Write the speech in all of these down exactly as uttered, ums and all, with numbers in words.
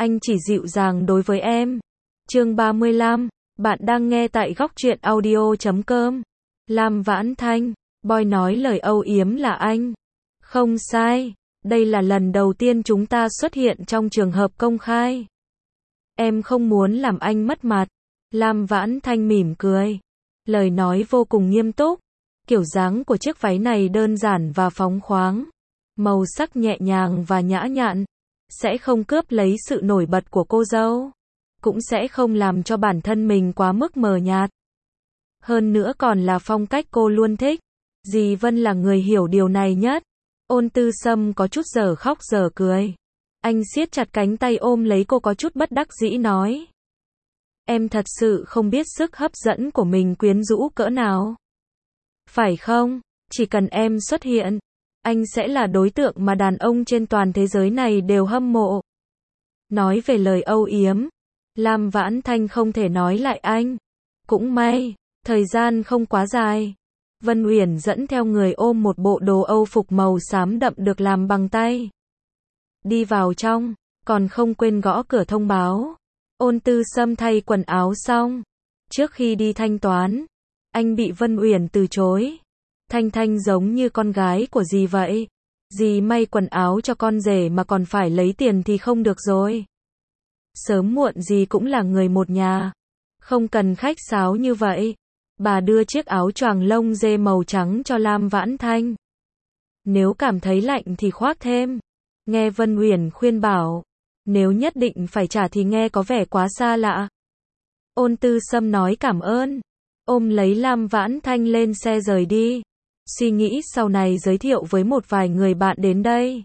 anh chỉ dịu dàng đối với em. Chương ba mươi lăm, bạn đang nghe tại góc truyện audio chấm com. Lam Vãn Thanh, Boy nói lời âu yếm là anh. Không sai, đây là lần đầu tiên chúng ta xuất hiện trong trường hợp công khai. Em không muốn làm anh mất mặt. Lam Vãn Thanh mỉm cười. Lời nói vô cùng nghiêm túc. Kiểu dáng của chiếc váy này đơn giản và phóng khoáng. Màu sắc nhẹ nhàng và nhã nhặn. Sẽ không cướp lấy sự nổi bật của cô dâu. Cũng sẽ không làm cho bản thân mình quá mức mờ nhạt. Hơn nữa còn là phong cách cô luôn thích. Dì Vân là người hiểu điều này nhất. Ôn Tư Sâm có chút giờ khóc giờ cười. Anh siết chặt cánh tay ôm lấy cô có chút bất đắc dĩ nói. Em thật sự không biết sức hấp dẫn của mình quyến rũ cỡ nào. Phải không? Chỉ cần em xuất hiện, anh sẽ là đối tượng mà đàn ông trên toàn thế giới này đều hâm mộ. Nói về lời âu yếm, Lam Vãn Thanh không thể nói lại anh. Cũng may, thời gian không quá dài. Vân Uyển dẫn theo người ôm một bộ đồ Âu phục màu xám đậm được làm bằng tay. Đi vào trong, còn không quên gõ cửa thông báo. Ôn Tư Sâm thay quần áo xong. Trước khi đi thanh toán, anh bị Vân Uyển từ chối. Thanh Thanh giống như con gái của dì vậy. Dì may quần áo cho con rể mà còn phải lấy tiền thì không được rồi. Sớm muộn gì cũng là người một nhà. Không cần khách sáo như vậy. Bà đưa chiếc áo choàng lông dê màu trắng cho Lam Vãn Thanh. Nếu cảm thấy lạnh thì khoác thêm. Nghe Vân Uyển khuyên bảo. Nếu nhất định phải trả thì nghe có vẻ quá xa lạ. Ôn Tư Sâm nói cảm ơn. Ôm lấy Lam Vãn Thanh lên xe rời đi. Suy nghĩ sau này giới thiệu với một vài người bạn đến đây.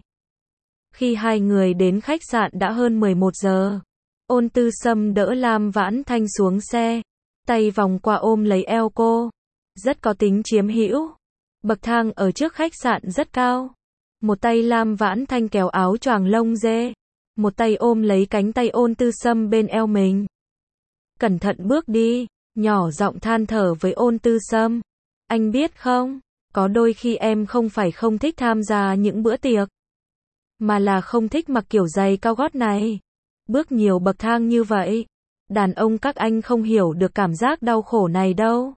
Khi hai người đến khách sạn đã hơn mười một giờ. Ôn Tư Sâm đỡ Lam Vãn Thanh xuống xe. Tay vòng qua ôm lấy eo cô. Rất có tính chiếm hữu. Bậc thang ở trước khách sạn rất cao. Một tay Lam Vãn Thanh kéo áo choàng lông dê. Một tay ôm lấy cánh tay Ôn Tư Sâm bên eo mình. Cẩn thận bước đi. Nhỏ giọng than thở với Ôn Tư Sâm. Anh biết không, có đôi khi em không phải không thích tham gia những bữa tiệc. Mà là không thích mặc kiểu giày cao gót này. Bước nhiều bậc thang như vậy. Đàn ông các anh không hiểu được cảm giác đau khổ này đâu.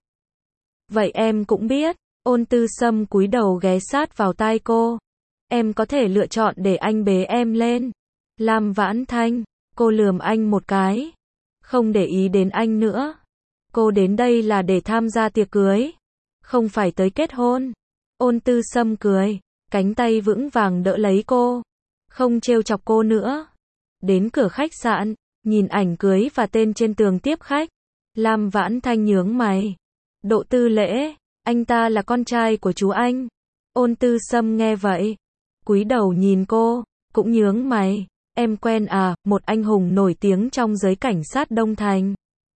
Vậy em cũng biết. Ôn Tư Sâm cúi đầu ghé sát vào tai cô. Em có thể lựa chọn để anh bế em lên. Lam Vãn Thanh, cô lườm anh một cái. Không để ý đến anh nữa. Cô đến đây là để tham gia tiệc cưới. Không phải tới kết hôn. Ôn Tư Sâm cười. Cánh tay vững vàng đỡ lấy cô. Không trêu chọc cô nữa. Đến cửa khách sạn. Nhìn ảnh cưới và tên trên tường tiếp khách. Lam Vãn Thanh nhướng mày. Độ Tư Lễ. Anh ta là con trai của chú anh. Ôn Tư Sâm nghe vậy. Cúi đầu nhìn cô. Cũng nhướng mày. Em quen à, một anh hùng nổi tiếng trong giới cảnh sát Đông Thành.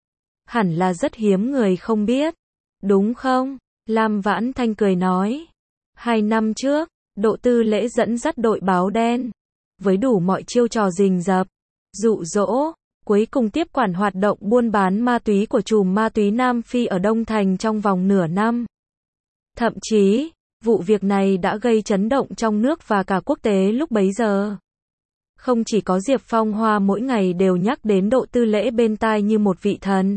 Hẳn là rất hiếm người không biết. Đúng không? Lam Vãn Thanh cười nói. Hai năm trước, Độ Tư Lễ dẫn dắt đội báo đen. Với đủ mọi chiêu trò rình rập, dụ dỗ, cuối cùng tiếp quản hoạt động buôn bán ma túy của chùm ma túy Nam Phi ở Đông Thành trong vòng nửa năm. Thậm chí, vụ việc này đã gây chấn động trong nước và cả quốc tế lúc bấy giờ. Không chỉ có Diệp Phong Hoa mỗi ngày đều nhắc đến Độ Tư Lễ bên tai như một vị thần.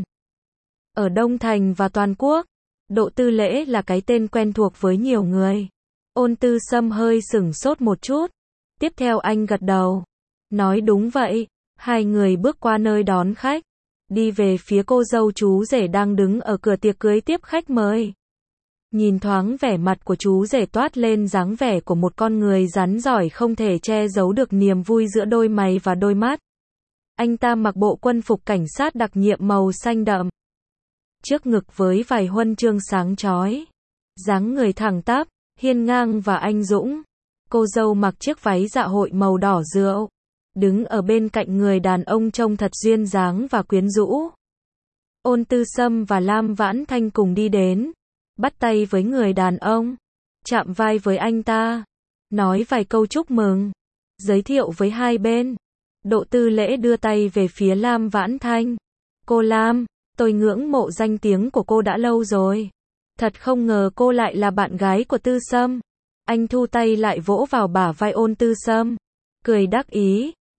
Ở Đông Thành và toàn quốc, Độ Tư Lễ là cái tên quen thuộc với nhiều người. Ôn Tư Sâm hơi sửng sốt một chút. Tiếp theo anh gật đầu. Nói đúng vậy. Hai người bước qua nơi đón khách. Đi về phía cô dâu chú rể đang đứng ở cửa tiệc cưới tiếp khách mời. Nhìn thoáng vẻ mặt của chú rể toát lên dáng vẻ của một con người rắn giỏi không thể che giấu được niềm vui giữa đôi mày và đôi mắt. Anh ta mặc bộ quân phục cảnh sát đặc nhiệm màu xanh đậm. Trước ngực với vài huân chương sáng chói. Dáng người thẳng tắp, hiên ngang và anh dũng. Cô dâu mặc chiếc váy dạ hội màu đỏ rượu. Đứng ở bên cạnh người đàn ông trông thật duyên dáng và quyến rũ. Ôn Tư Sâm và Lam Vãn Thanh cùng đi đến. Bắt tay với người đàn ông. Chạm vai với anh ta. Nói vài câu chúc mừng. Giới thiệu với hai bên. Độ Tư Lễ đưa tay về phía Lam Vãn Thanh. Cô Lam, tôi ngưỡng mộ danh tiếng của cô đã lâu rồi. Thật không ngờ cô lại là bạn gái của Tư Sâm. Anh thu tay lại vỗ vào bả vai Ôn Tư Sâm. Cười đắc ý.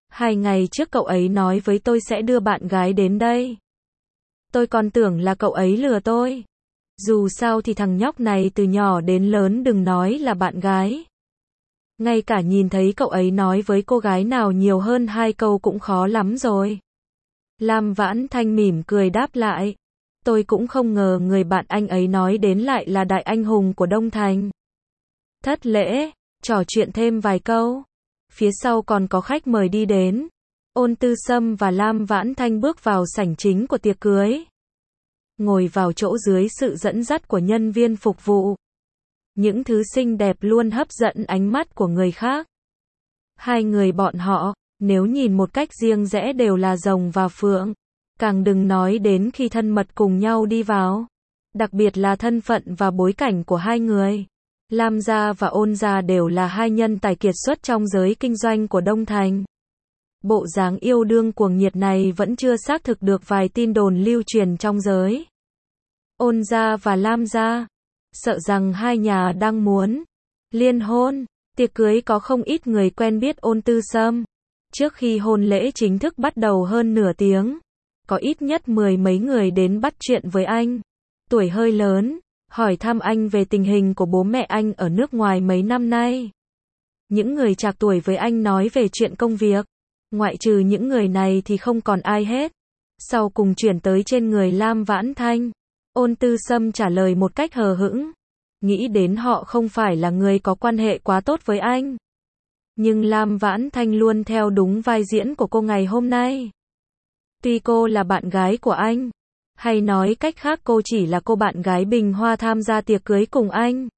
Hai ngày trước cậu ấy nói với tôi sẽ đưa bạn gái đến đây. Tôi còn tưởng là cậu ấy lừa tôi. Dù sao thì thằng nhóc này từ nhỏ đến lớn đừng nói là bạn gái. Ngay cả nhìn thấy cậu ấy nói với cô gái nào nhiều hơn hai câu cũng khó lắm rồi. Lam Vãn Thanh mỉm cười đáp lại. Tôi cũng không ngờ người bạn anh ấy nói đến lại là đại anh hùng của Đông Thành. Thất lễ, trò chuyện thêm vài câu. Phía sau còn có khách mời đi đến. Ôn Tư Sâm và Lam Vãn Thanh bước vào sảnh chính của tiệc cưới. Ngồi vào chỗ dưới sự dẫn dắt của nhân viên phục vụ. Những thứ xinh đẹp luôn hấp dẫn ánh mắt của người khác. Hai người bọn họ, nếu nhìn một cách riêng rẽ đều là rồng và phượng. Càng đừng nói đến khi thân mật cùng nhau đi vào. Đặc biệt là thân phận và bối cảnh của hai người. Lam gia và Ôn gia đều là hai nhân tài kiệt xuất trong giới kinh doanh của Đông Thành. Bộ dáng yêu đương cuồng nhiệt này vẫn chưa xác thực được vài tin đồn lưu truyền trong giới. Ôn gia và Lam gia, sợ rằng hai nhà đang muốn liên hôn. Tiệc cưới có không ít người quen biết Ôn Tư Sâm. Trước khi hôn lễ chính thức bắt đầu hơn nửa tiếng, có ít nhất mười mấy người đến bắt chuyện với anh. Tuổi hơi lớn, hỏi thăm anh về tình hình của bố mẹ anh ở nước ngoài mấy năm nay. Những người trạc tuổi với anh nói về chuyện công việc. Ngoại trừ những người này thì không còn ai hết. Sau cùng chuyển tới trên người Lam Vãn Thanh. Ôn Tư Sâm trả lời một cách hờ hững. Nghĩ đến họ không phải là người có quan hệ quá tốt với anh. Nhưng Lam Vãn Thanh luôn theo đúng vai diễn của cô ngày hôm nay. Tuy cô là bạn gái của anh, hay nói cách khác cô chỉ là cô bạn gái bình hoa tham gia tiệc cưới cùng anh.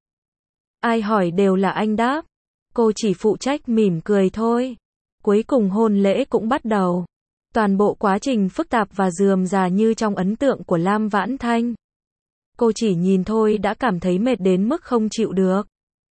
Ai hỏi đều là anh đáp. Cô chỉ phụ trách mỉm cười thôi. Cuối cùng hôn lễ cũng bắt đầu. Toàn bộ quá trình phức tạp và rườm rà như trong ấn tượng của Lam Vãn Thanh. Cô chỉ nhìn thôi đã cảm thấy mệt đến mức không chịu được.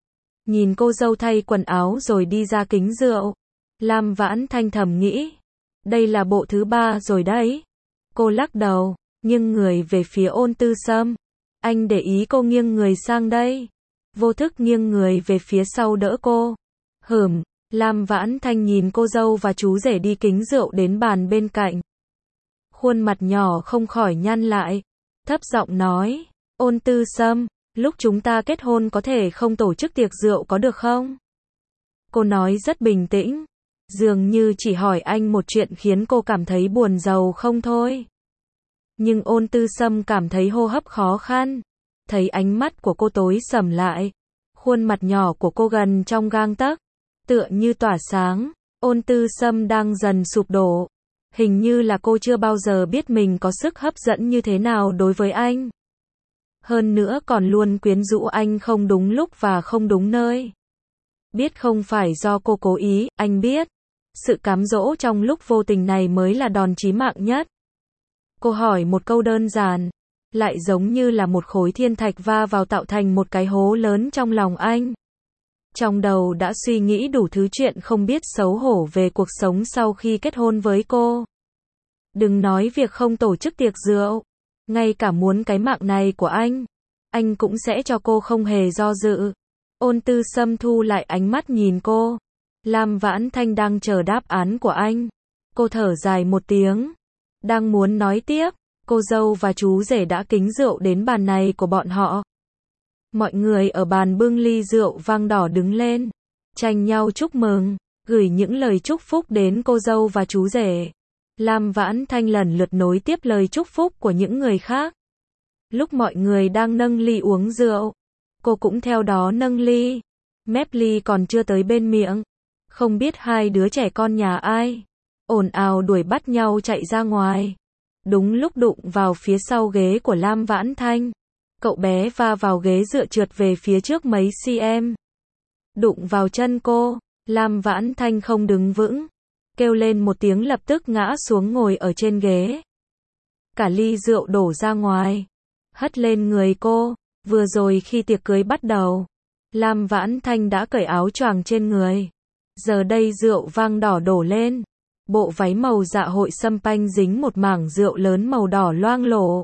Nhìn cô dâu thay quần áo rồi đi ra kính rượu. Lam Vãn Thanh thầm nghĩ. Đây là bộ thứ ba rồi đấy. Cô lắc đầu, nghiêng người về phía Ôn Tư Sâm. Anh để ý cô nghiêng người sang đây. Vô thức nghiêng người về phía sau đỡ cô. Hửm, Lam Vãn Thanh nhìn cô dâu và chú rể đi kính rượu đến bàn bên cạnh. Khuôn mặt nhỏ không khỏi nhăn lại. Thấp giọng nói, Ôn Tư Sâm, lúc chúng ta kết hôn có thể không tổ chức tiệc rượu có được không? Cô nói rất bình tĩnh. Dường như chỉ hỏi anh một chuyện khiến cô cảm thấy buồn rầu không thôi. Nhưng Ôn Tư Sâm cảm thấy hô hấp khó khăn. Thấy ánh mắt của cô tối sầm lại. Khuôn mặt nhỏ của cô gần trong gang tấc, tựa như tỏa sáng. Ôn Tư Sâm đang dần sụp đổ. Hình như là cô chưa bao giờ biết mình có sức hấp dẫn như thế nào đối với anh. Hơn nữa còn luôn quyến rũ anh không đúng lúc và không đúng nơi. Biết không phải do cô cố ý, anh biết. Sự cám dỗ trong lúc vô tình này mới là đòn chí mạng nhất. Cô hỏi một câu đơn giản, lại giống như là một khối thiên thạch va vào tạo thành một cái hố lớn trong lòng anh. Trong đầu đã suy nghĩ đủ thứ chuyện không biết xấu hổ về cuộc sống sau khi kết hôn với cô. Đừng nói việc không tổ chức tiệc rượu, ngay cả muốn cái mạng này của anh, anh cũng sẽ cho cô không hề do dự. Ôn Tư Sâm thu lại ánh mắt nhìn cô. Lam Vãn Thanh đang chờ đáp án của anh. Cô thở dài một tiếng. Đang muốn nói tiếp, cô dâu và chú rể đã kính rượu đến bàn này của bọn họ. Mọi người ở bàn bưng ly rượu vang đỏ đứng lên, tranh nhau chúc mừng, gửi những lời chúc phúc đến cô dâu và chú rể. Lam Vãn Thanh lần lượt nối tiếp lời chúc phúc của những người khác. Lúc mọi người đang nâng ly uống rượu, cô cũng theo đó nâng ly. Mép ly còn chưa tới bên miệng. Không biết hai đứa trẻ con nhà ai ồn ào đuổi bắt nhau chạy ra ngoài. Đúng lúc đụng vào phía sau ghế của Lam Vãn Thanh. Cậu bé va vào ghế dựa trượt về phía trước mấy cm. Đụng vào chân cô, Lam Vãn Thanh không đứng vững. Kêu lên một tiếng lập tức ngã xuống ngồi ở trên ghế. Cả ly rượu đổ ra ngoài. Hất lên người cô. Vừa rồi khi tiệc cưới bắt đầu, Lam Vãn Thanh đã cởi áo choàng trên người. Giờ đây rượu vang đỏ đổ lên. Bộ váy màu dạ hội xâm panh dính một mảng rượu lớn màu đỏ loang lổ.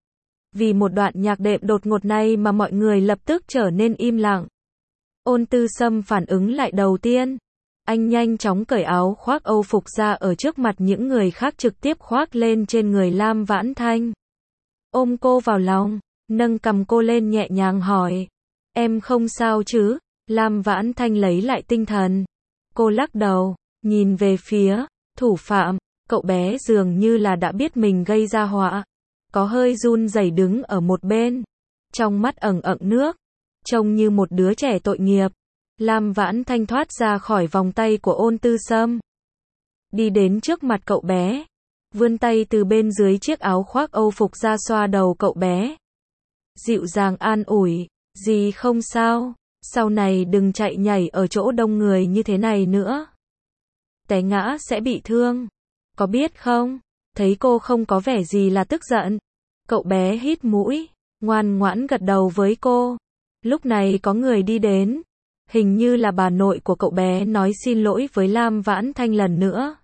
Vì một đoạn nhạc đệm đột ngột này mà mọi người lập tức trở nên im lặng. Ôn Tư Sâm phản ứng lại đầu tiên. Anh nhanh chóng cởi áo khoác Âu phục ra ở trước mặt những người khác trực tiếp khoác lên trên người Lam Vãn Thanh. Ôm cô vào lòng, nâng cằm cô lên nhẹ nhàng hỏi. Em không sao chứ? Lam Vãn Thanh lấy lại tinh thần. Cô lắc đầu, nhìn về phía thủ phạm. Cậu bé dường như là đã biết mình gây ra họa. Có hơi run rẩy đứng ở một bên. Trong mắt ẩn ẩn nước. Trông như một đứa trẻ tội nghiệp. Lam Vãn Thanh thoát ra khỏi vòng tay của Ôn Tư Sâm. Đi đến trước mặt cậu bé. Vươn tay từ bên dưới chiếc áo khoác Âu phục ra xoa đầu cậu bé. Dịu dàng an ủi. Dì không sao. Sau này đừng chạy nhảy ở chỗ đông người như thế này nữa. Té ngã sẽ bị thương. Có biết không? Thấy cô không có vẻ gì là tức giận. Cậu bé hít mũi, ngoan ngoãn gật đầu với cô. Lúc này có người đi đến. Hình như là bà nội của cậu bé nói xin lỗi với Lam Vãn Thanh lần nữa.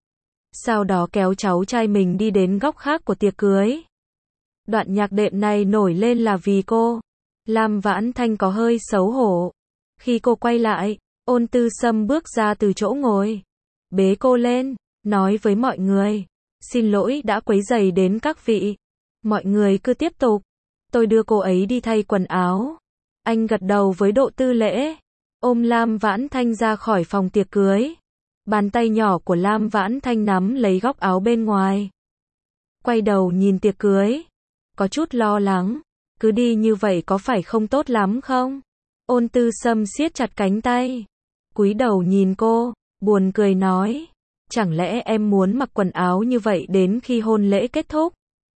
Sau đó kéo cháu trai mình đi đến góc khác của tiệc cưới. Đoạn nhạc đệm này nổi lên là vì cô. Lam Vãn Thanh có hơi xấu hổ. Khi cô quay lại, Ôn Tư Sâm bước ra từ chỗ ngồi. Bế cô lên, nói với mọi người. Xin lỗi đã quấy rầy đến các vị. Mọi người cứ tiếp tục. Tôi đưa cô ấy đi thay quần áo. Anh gật đầu với độ tư lễ. Ôm Lam Vãn Thanh ra khỏi phòng tiệc cưới. Bàn tay nhỏ của Lam Vãn Thanh nắm lấy góc áo bên ngoài. Quay đầu nhìn tiệc cưới. Có chút lo lắng. Cứ đi như vậy có phải không tốt lắm không? Ôn Tư Sâm siết chặt cánh tay. Cúi đầu nhìn cô, buồn cười nói. Chẳng lẽ em muốn mặc quần áo như vậy đến khi hôn lễ kết thúc?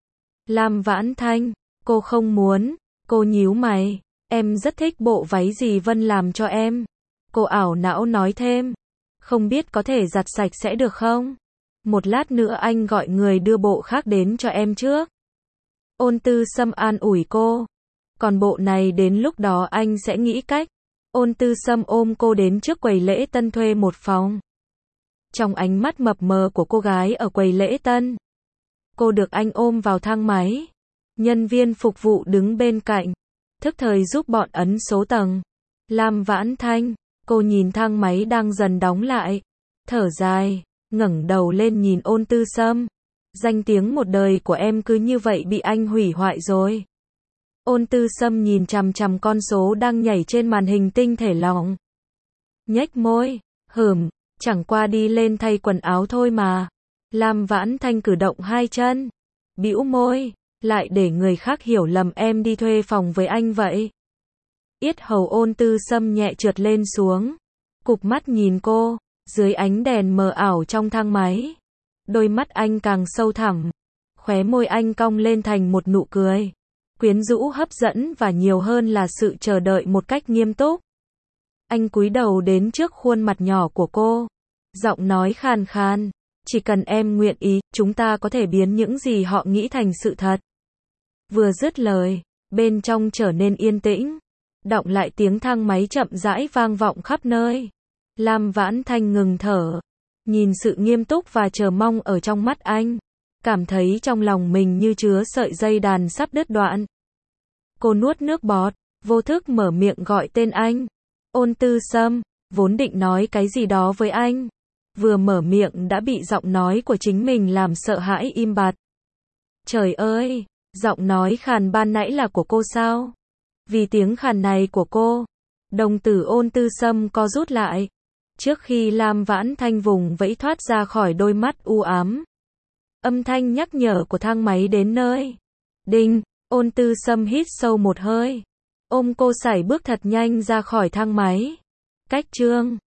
Lam Vãn Thanh, cô không muốn. Cô nhíu mày. Em rất thích bộ váy dì Vân làm cho em. Cô ảo não nói thêm. Không biết có thể giặt sạch sẽ được không? Một lát nữa anh gọi người đưa bộ khác đến cho em trước. Ôn Tư Sâm an ủi cô. Còn bộ này đến lúc đó anh sẽ nghĩ cách. Ôn Tư Sâm ôm cô đến trước quầy lễ tân thuê một phòng. Trong ánh mắt mập mờ của cô gái ở quầy lễ tân, cô được anh ôm vào thang máy. Nhân viên phục vụ đứng bên cạnh, thức thời giúp bọn ấn số tầng. Lam Vãn Thanh, cô nhìn thang máy đang dần đóng lại, thở dài, ngẩng đầu lên nhìn Ôn Tư Sâm. Danh tiếng một đời của em cứ như vậy bị anh hủy hoại rồi. Ôn Tư Sâm nhìn chằm chằm con số đang nhảy trên màn hình tinh thể lỏng. Nhếch môi, hửm, chẳng qua đi lên thay quần áo thôi mà. Lam Vãn Thanh cử động hai chân, bĩu môi, lại để người khác hiểu lầm em đi thuê phòng với anh vậy. Yết hầu Ôn Tư Sâm nhẹ trượt lên xuống, cụp mắt nhìn cô, dưới ánh đèn mờ ảo trong thang máy. Đôi mắt anh càng sâu thẳm, khóe môi anh cong lên thành một nụ cười, quyến rũ hấp dẫn và nhiều hơn là sự chờ đợi một cách nghiêm túc. Anh cúi đầu đến trước khuôn mặt nhỏ của cô, giọng nói khàn khàn, chỉ cần em nguyện ý, chúng ta có thể biến những gì họ nghĩ thành sự thật. Vừa dứt lời, bên trong trở nên yên tĩnh, đọng lại tiếng thang máy chậm rãi vang vọng khắp nơi. Lam Vãn Thanh ngừng thở, nhìn sự nghiêm túc và chờ mong ở trong mắt anh, cảm thấy trong lòng mình như chứa sợi dây đàn sắp đứt đoạn. Cô nuốt nước bọt, vô thức mở miệng gọi tên anh. Ôn Tư Sâm, vốn định nói cái gì đó với anh. Vừa mở miệng đã bị giọng nói của chính mình làm sợ hãi im bặt. Trời ơi, giọng nói khàn ban nãy là của cô sao? Vì tiếng khàn này của cô, đồng tử Ôn Tư Sâm co rút lại. Trước khi Lam Vãn Thanh vùng vẫy thoát ra khỏi đôi mắt u ám. Âm thanh nhắc nhở của thang máy đến nơi. Đinh, Ôn Tư Sâm hít sâu một hơi. Ôm cô sải bước thật nhanh ra khỏi thang máy. Cách chương